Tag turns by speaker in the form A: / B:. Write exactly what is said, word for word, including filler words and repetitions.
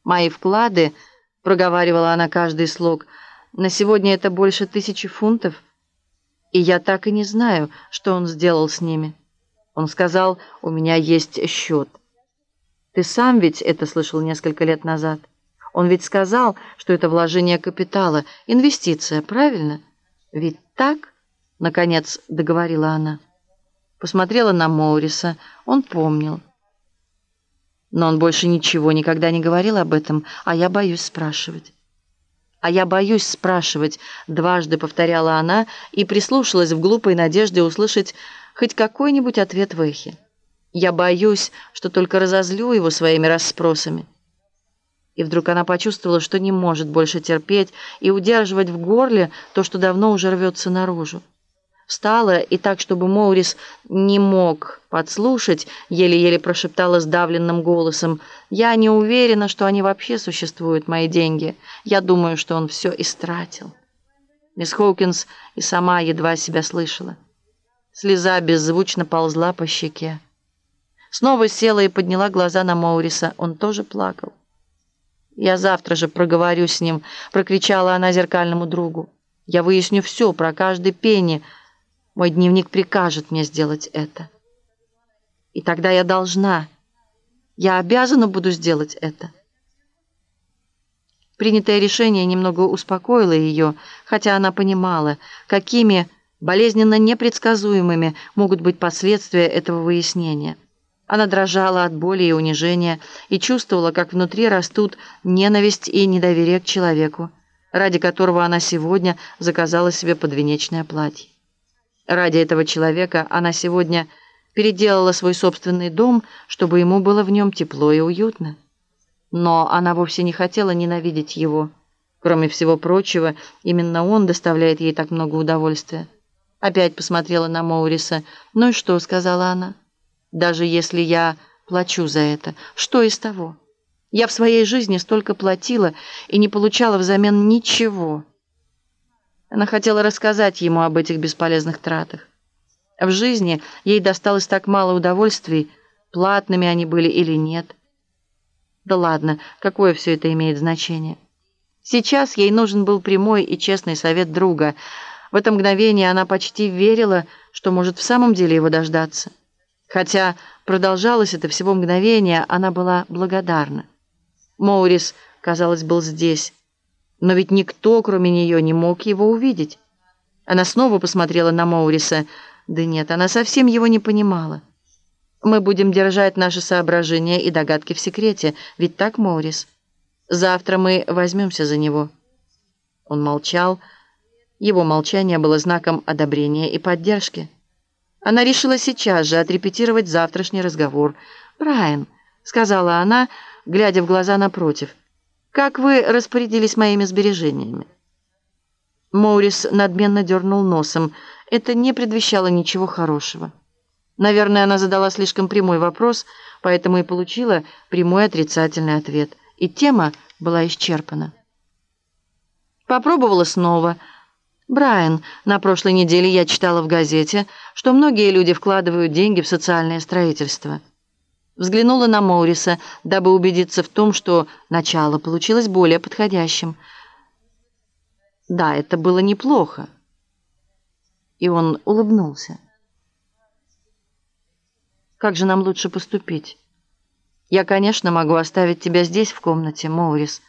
A: «Мои вклады», — проговаривала она каждый слог, — «на сегодня это больше тысячи фунтов, и я так и не знаю, что он сделал с ними. Он сказал, у меня есть счет. Ты сам ведь это слышал несколько лет назад. Он ведь сказал, что это вложение капитала, инвестиция, правильно? Ведь так?» — наконец договорила она. Посмотрела на Моуриса. Он помнил. Но он больше ничего никогда не говорил об этом, а я боюсь спрашивать. «А я боюсь спрашивать», — дважды повторяла она и прислушалась в глупой надежде услышать хоть какой-нибудь ответ в эхе. «Я боюсь, что только разозлю его своими расспросами». И вдруг она почувствовала, что не может больше терпеть и удерживать в горле то, что давно уже рвется наружу. Встала и так, чтобы Моурис не мог подслушать, еле-еле прошептала сдавленным голосом: «Я не уверена, что они вообще существуют, мои деньги. Я думаю, что он все истратил». Мисс Хоукинс и сама едва себя слышала. Слеза беззвучно ползла по щеке. Снова села и подняла глаза на Моуриса. Он тоже плакал. «Я завтра же проговорю с ним», — прокричала она зеркальному другу. «Я выясню все про каждый пенни. Мой дневник прикажет мне сделать это. И тогда я должна, я обязана буду сделать это». Принятое решение немного успокоило ее, хотя она понимала, какими болезненно непредсказуемыми могут быть последствия этого выяснения. Она дрожала от боли и унижения и чувствовала, как внутри растут ненависть и недоверие к человеку, ради которого она сегодня заказала себе подвенечное платье. Ради этого человека она сегодня переделала свой собственный дом, чтобы ему было в нем тепло и уютно. Но она вовсе не хотела ненавидеть его. Кроме всего прочего, именно он доставляет ей так много удовольствия. Опять посмотрела на Моуриса. «Ну и что?» — сказала она. «Даже если я плачу за это, что из того? Я в своей жизни столько платила и не получала взамен ничего». Она хотела рассказать ему об этих бесполезных тратах. В жизни ей досталось так мало удовольствий, платными они были или нет. Да ладно, какое все это имеет значение? Сейчас ей нужен был прямой и честный совет друга. В это мгновение она почти верила, что может в самом деле его дождаться. Хотя продолжалось это всего мгновение, она была благодарна. Моурис, казалось, был здесь. Но ведь никто, кроме нее, не мог его увидеть. Она снова посмотрела на Моуриса. Да нет, она совсем его не понимала. «Мы будем держать наши соображения и догадки в секрете, ведь так, Моурис? Завтра мы возьмемся за него». Он молчал. Его молчание было знаком одобрения и поддержки. Она решила сейчас же отрепетировать завтрашний разговор. «Брайан», — сказала она, глядя в глаза напротив, — «как вы распорядились моими сбережениями?» Моурис надменно дернул носом. Это не предвещало ничего хорошего. Наверное, она задала слишком прямой вопрос, поэтому и получила прямой отрицательный ответ. И тема была исчерпана. Попробовала снова. «Брайан, на прошлой неделе я читала в газете, что многие люди вкладывают деньги в социальное строительство». Взглянула на Моуриса, дабы убедиться в том, что начало получилось более подходящим. Да, это было неплохо. И он улыбнулся. «Как же нам лучше поступить? Я, конечно, могу оставить тебя здесь, в комнате, Моурис.